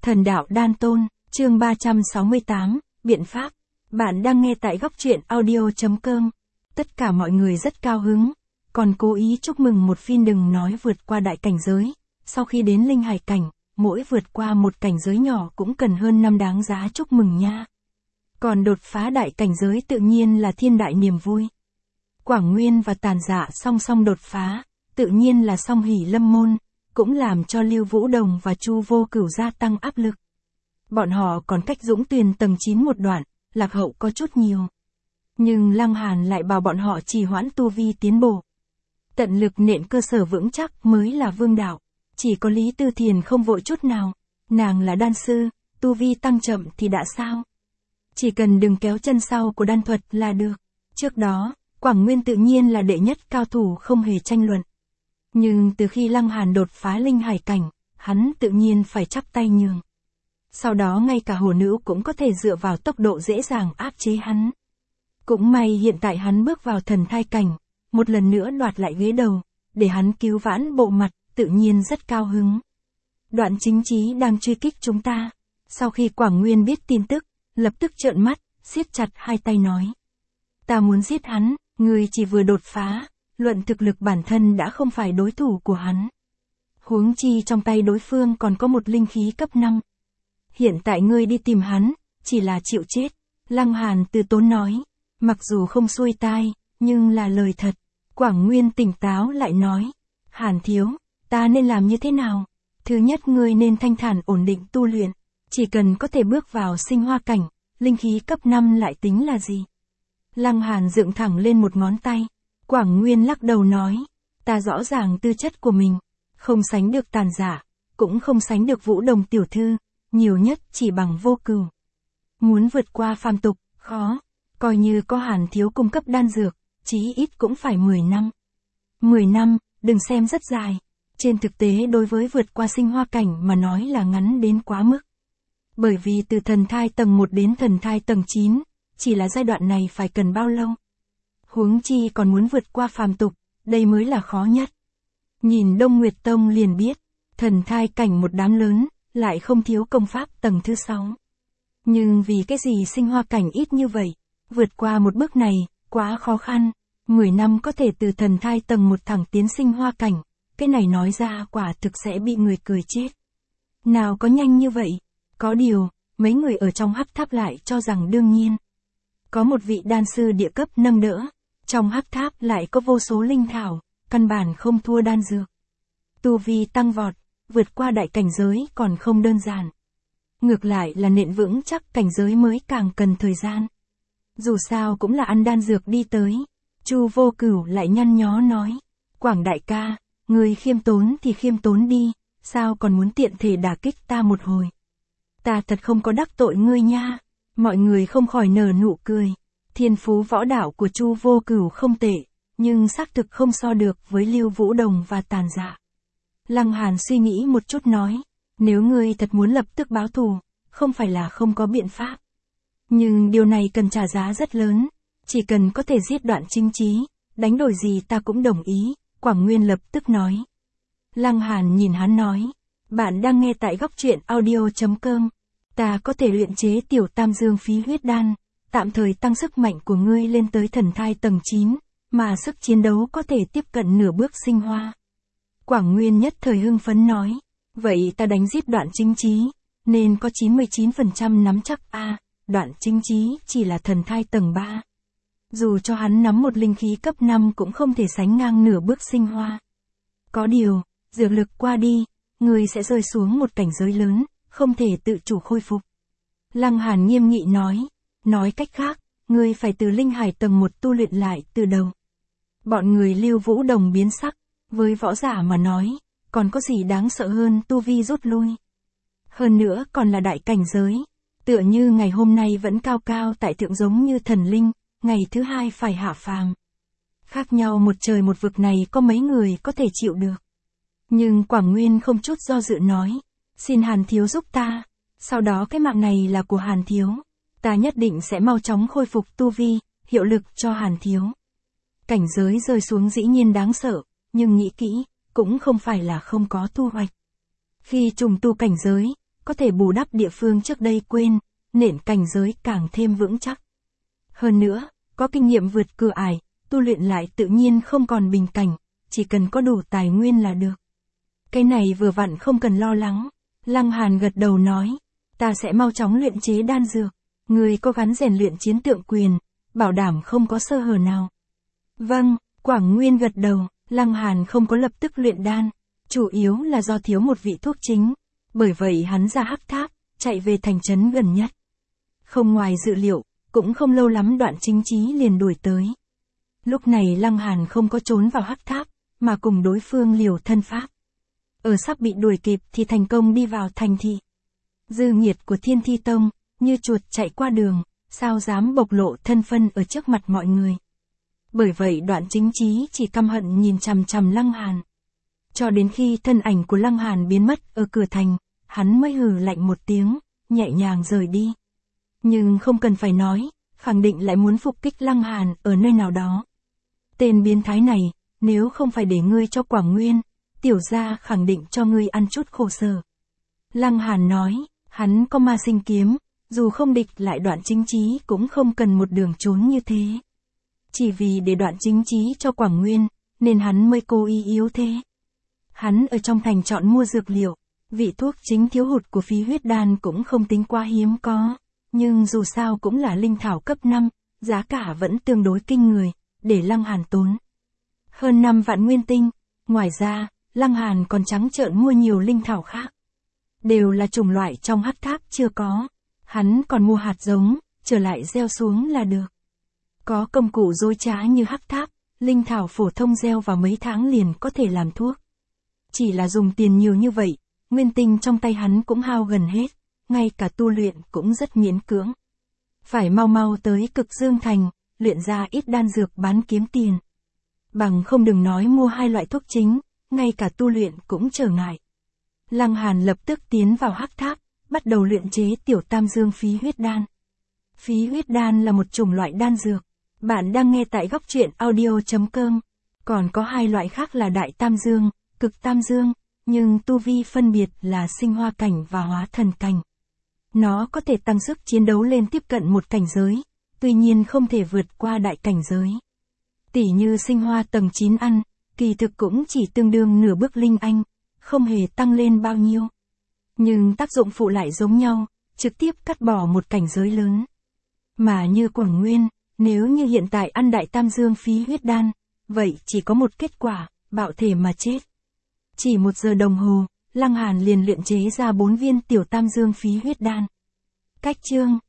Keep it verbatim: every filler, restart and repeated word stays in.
Thần đạo đan tôn, chương ba trăm sáu mươi tám, biện pháp. Bạn đang nghe tại góc truyện audio.com. Tất cả mọi người rất cao hứng, còn cố ý chúc mừng một phiên đừng nói vượt qua đại cảnh giới. Sau khi đến linh hải cảnh, mỗi vượt qua một cảnh giới nhỏ cũng cần hơn năm đáng giá chúc mừng nha. Còn đột phá đại cảnh giới tự nhiên là thiên đại niềm vui. Quảng Nguyên và Tàn Dạ song song đột phá, tự nhiên là song hỷ lâm môn, cũng làm cho Lưu Vũ Đồng và Chu Vô Cửu gia tăng áp lực. Bọn họ còn cách Dũng Tuyền tầng chín một đoạn, lạc hậu có chút nhiều. Nhưng Lăng Hàn lại bảo bọn họ trì hoãn tu vi tiến bộ. Tận lực nện cơ sở vững chắc mới là vương đạo. Chỉ có Lý Tư Thiền không vội chút nào. Nàng là đan sư, tu vi tăng chậm thì đã sao? Chỉ cần đừng kéo chân sau của đan thuật là được. Trước đó, Quảng Nguyên tự nhiên là đệ nhất cao thủ không hề tranh luận. Nhưng từ khi Lăng Hàn đột phá linh hải cảnh, hắn tự nhiên phải chắp tay nhường. Sau đó ngay cả hồ nữ cũng có thể dựa vào tốc độ dễ dàng áp chế hắn. Cũng may hiện tại hắn bước vào thần thai cảnh, một lần nữa đoạt lại ghế đầu, để hắn cứu vãn bộ mặt, tự nhiên rất cao hứng. Đoạn Chính Chí đang truy kích chúng ta. Sau khi Quảng Nguyên biết tin tức, lập tức trợn mắt, siết chặt hai tay nói. Ta muốn giết hắn, người chỉ vừa đột phá, luận thực lực bản thân đã không phải đối thủ của hắn. Huống chi trong tay đối phương còn có một linh khí cấp năm. Hiện tại ngươi đi tìm hắn, chỉ là chịu chết. Lăng Hàn từ tốn nói, mặc dù không xuôi tai, nhưng là lời thật. Quảng Nguyên tỉnh táo lại nói, Hàn thiếu, ta nên làm như thế nào? Thứ nhất ngươi nên thanh thản ổn định tu luyện, chỉ cần có thể bước vào sinh hoa cảnh, linh khí cấp năm lại tính là gì? Lăng Hàn dựng thẳng lên một ngón tay. Quảng Nguyên lắc đầu nói, ta rõ ràng tư chất của mình, không sánh được Tàn Dạ, cũng không sánh được Vũ Đồng tiểu thư, nhiều nhất chỉ bằng Vô Cửu. Muốn vượt qua phàm tục, khó, coi như có Hàn thiếu cung cấp đan dược, chí ít cũng phải mười năm. mười năm, đừng xem rất dài, trên thực tế đối với vượt qua sinh hoa cảnh mà nói là ngắn đến quá mức. Bởi vì từ thần thai tầng một đến thần thai tầng chín, chỉ là giai đoạn này phải cần bao lâu? Huống chi còn muốn vượt qua phàm tục, đây mới là khó nhất. Nhìn Đông Nguyệt Tông liền biết, thần thai cảnh một đám lớn, lại không thiếu công pháp tầng thứ sáu. Nhưng vì cái gì sinh hoa cảnh ít như vậy, vượt qua một bước này, quá khó khăn. mười năm có thể từ thần thai tầng một thẳng tiến sinh hoa cảnh, cái này nói ra quả thực sẽ bị người cười chết. Nào có nhanh như vậy, có điều, mấy người ở trong hắc tháp lại cho rằng đương nhiên. Có một vị đan sư địa cấp nâng đỡ, trong hắc tháp lại có vô số linh thảo, căn bản không thua đan dược. Tu vi tăng vọt, vượt qua đại cảnh giới còn không đơn giản. Ngược lại là nện vững chắc cảnh giới mới càng cần thời gian. Dù sao cũng là ăn đan dược đi tới. Chu Vô Cửu lại nhăn nhó nói, Quảng đại ca, người khiêm tốn thì khiêm tốn đi, sao còn muốn tiện thể đả kích ta một hồi. Ta thật không có đắc tội ngươi nha. Mọi người không khỏi nở nụ cười. Thiên phú võ đạo của Chu Vô Cửu không tệ, nhưng xác thực không so được với Lưu Vũ Đồng và Tàn Dạ. Lăng Hàn suy nghĩ một chút nói, nếu ngươi thật muốn lập tức báo thù, không phải là không có biện pháp. Nhưng điều này cần trả giá rất lớn, chỉ cần có thể giết Đoạn Chính Chí, đánh đổi gì ta cũng đồng ý, Quảng Nguyên lập tức nói. Lăng Hàn nhìn hắn nói, bạn đang nghe tại góc truyện audio.com. Ta có thể luyện chế tiểu tam dương phí huyết đan, tạm thời tăng sức mạnh của ngươi lên tới thần thai tầng chín, mà sức chiến đấu có thể tiếp cận nửa bước sinh hoa. Quảng Nguyên nhất thời hưng phấn nói, vậy ta đánh giết Đoạn Chính Chí, nên có chín mươi chín phần trăm nắm chắc a, à, Đoạn Chính Chí chỉ là thần thai tầng ba. Dù cho hắn nắm một linh khí cấp năm cũng không thể sánh ngang nửa bước sinh hoa. Có điều, dược lực qua đi, ngươi sẽ rơi xuống một cảnh giới lớn, không thể tự chủ khôi phục. Lăng Hàn nghiêm nghị nói, nói cách khác, ngươi phải từ linh hải tầng một tu luyện lại từ đầu. Bọn người Lưu Vũ Đồng biến sắc, với võ giả mà nói, còn có gì đáng sợ hơn tu vi rút lui. Hơn nữa còn là đại cảnh giới, tựa như ngày hôm nay vẫn cao cao tại thượng giống như thần linh, ngày thứ hai phải hạ phàm. Khác nhau một trời một vực này có mấy người có thể chịu được. Nhưng Quảng Nguyên không chút do dự nói, xin Hàn thiếu giúp ta, sau đó cái mạng này là của Hàn thiếu, ta nhất định sẽ mau chóng khôi phục tu vi, hiệu lực cho Hàn thiếu. Cảnh giới rơi xuống dĩ nhiên đáng sợ, nhưng nghĩ kỹ, cũng không phải là không có thu hoạch. Khi trùng tu cảnh giới, có thể bù đắp địa phương trước đây quên, nền cảnh giới càng thêm vững chắc. Hơn nữa, có kinh nghiệm vượt cửa ải, tu luyện lại tự nhiên không còn bình cảnh, chỉ cần có đủ tài nguyên là được. Cái này vừa vặn không cần lo lắng. Lăng Hàn gật đầu nói, ta sẽ mau chóng luyện chế đan dược, người có gắng rèn luyện chiến tượng quyền, bảo đảm không có sơ hở nào. Vâng, Quảng Nguyên gật đầu, Lăng Hàn không có lập tức luyện đan, chủ yếu là do thiếu một vị thuốc chính, bởi vậy hắn ra Hắc Tháp, chạy về thành trấn gần nhất. Không ngoài dự liệu, cũng không lâu lắm Đoạn Chính Chí liền đuổi tới. Lúc này Lăng Hàn không có trốn vào Hắc Tháp, mà cùng đối phương liều thân pháp. Ở sắp bị đuổi kịp thì thành công đi vào thành thị. Dư nghiệt của Thiên Thi Tông, như chuột chạy qua đường, sao dám bộc lộ thân phân ở trước mặt mọi người. Bởi vậy Đoạn Chính Chí chỉ căm hận nhìn chằm chằm Lăng Hàn. Cho đến khi thân ảnh của Lăng Hàn biến mất ở cửa thành, hắn mới hừ lạnh một tiếng, nhẹ nhàng rời đi. Nhưng không cần phải nói, khẳng định lại muốn phục kích Lăng Hàn ở nơi nào đó. Tên biến thái này, nếu không phải để ngươi cho Quảng Nguyên, tiểu gia khẳng định cho ngươi ăn chút khổ sở. Lăng Hàn nói, hắn có ma sinh kiếm, dù không địch lại Đoạn Chính Chí cũng không cần một đường trốn như thế. Chỉ vì để Đoạn Chính Chí cho Quảng Nguyên, nên hắn mới cố ý yếu thế. Hắn ở trong thành chọn mua dược liệu, vị thuốc chính thiếu hụt của Phí Huyết Đan cũng không tính quá hiếm có, nhưng dù sao cũng là linh thảo cấp năm, giá cả vẫn tương đối kinh người, để Lăng Hàn tốn hơn năm vạn nguyên tinh. Ngoài ra, Lăng Hàn còn trắng trợn mua nhiều linh thảo khác. Đều là chủng loại trong Hắc Tháp chưa có. Hắn còn mua hạt giống, trở lại gieo xuống là được. Có công cụ dối trá như Hắc Tháp, linh thảo phổ thông gieo vào mấy tháng liền có thể làm thuốc. Chỉ là dùng tiền nhiều như vậy, nguyên tinh trong tay hắn cũng hao gần hết, ngay cả tu luyện cũng rất miễn cưỡng. Phải mau mau tới Cực Dương Thành, luyện ra ít đan dược bán kiếm tiền. Bằng không đừng nói mua hai loại thuốc chính, ngay cả tu luyện cũng trở ngại. Lăng Hàn lập tức tiến vào Hắc Tháp, bắt đầu luyện chế tiểu tam dương phí huyết đan. Phí huyết đan là một chủng loại đan dược. Bạn đang nghe tại góc truyện audio chấm com. Còn có hai loại khác là đại tam dương, cực tam dương, nhưng tu vi phân biệt là sinh hoa cảnh và hóa thần cảnh. Nó có thể tăng sức chiến đấu lên tiếp cận một cảnh giới, tuy nhiên không thể vượt qua đại cảnh giới. Tỷ như sinh hoa tầng chín ăn, kỳ thực cũng chỉ tương đương nửa bước linh anh, không hề tăng lên bao nhiêu. Nhưng tác dụng phụ lại giống nhau, trực tiếp cắt bỏ một cảnh giới lớn. Mà như Quảng Nguyên, nếu như hiện tại ăn đại tam dương phí huyết đan, vậy chỉ có một kết quả, bạo thể mà chết. Chỉ một giờ đồng hồ, Lăng Hàn liền luyện chế ra bốn viên tiểu tam dương phí huyết đan. Cách chương